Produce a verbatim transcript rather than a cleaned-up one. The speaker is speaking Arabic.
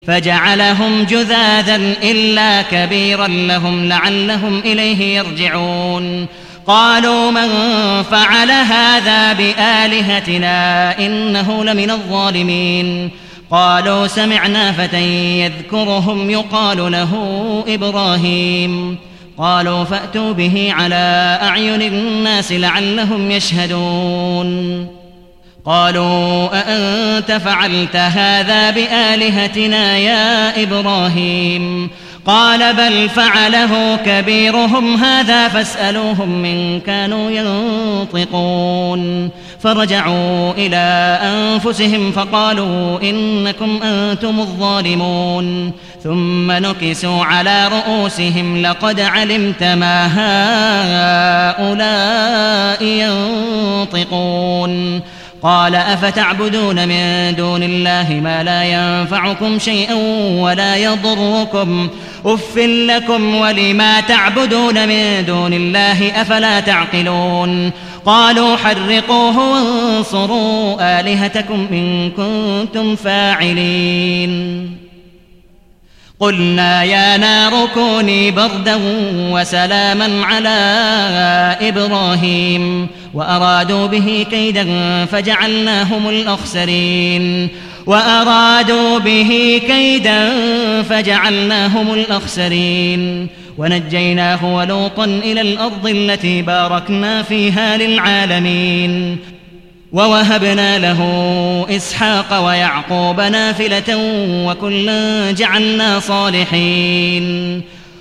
فجعلهم جذاذا إلا كبيرا لهم لعلهم إليه يرجعون قالوا من فعل هذا بآلهتنا إنه لمن الظالمين قالوا سمعنا فتى يذكرهم يقال له إبراهيم قالوا فأتوا به على أعين الناس لعلهم يشهدون قالوا أأنت فعلت هذا بآلهتنا يا إبراهيم قال بل فعله كبيرهم هذا فاسألوهم من كانوا ينطقون فرجعوا إلى أنفسهم فقالوا إنكم أنتم الظالمون ثم نكسوا على رؤوسهم لقد علمت ما هؤلاء ينطقون قال أفتعبدون من دون الله ما لا ينفعكم شيئا ولا يضركم أف لكم ولما تعبدون من دون الله أفلا تعقلون قالوا حرقوه وانصروا آلهتكم إن كنتم فاعلين قلنا يا نار كوني بردا وسلاما على إبراهيم وأرادوا به كيدا فجعلناهم الأخسرين وأرادوا به كيدا فجعلناهم الأخسرين ونجيناه ولوطا إلى الأرض التي باركنا فيها للعالمين ووهبنا له إسحاق ويعقوب نافلة وكلا جعلنا صالحين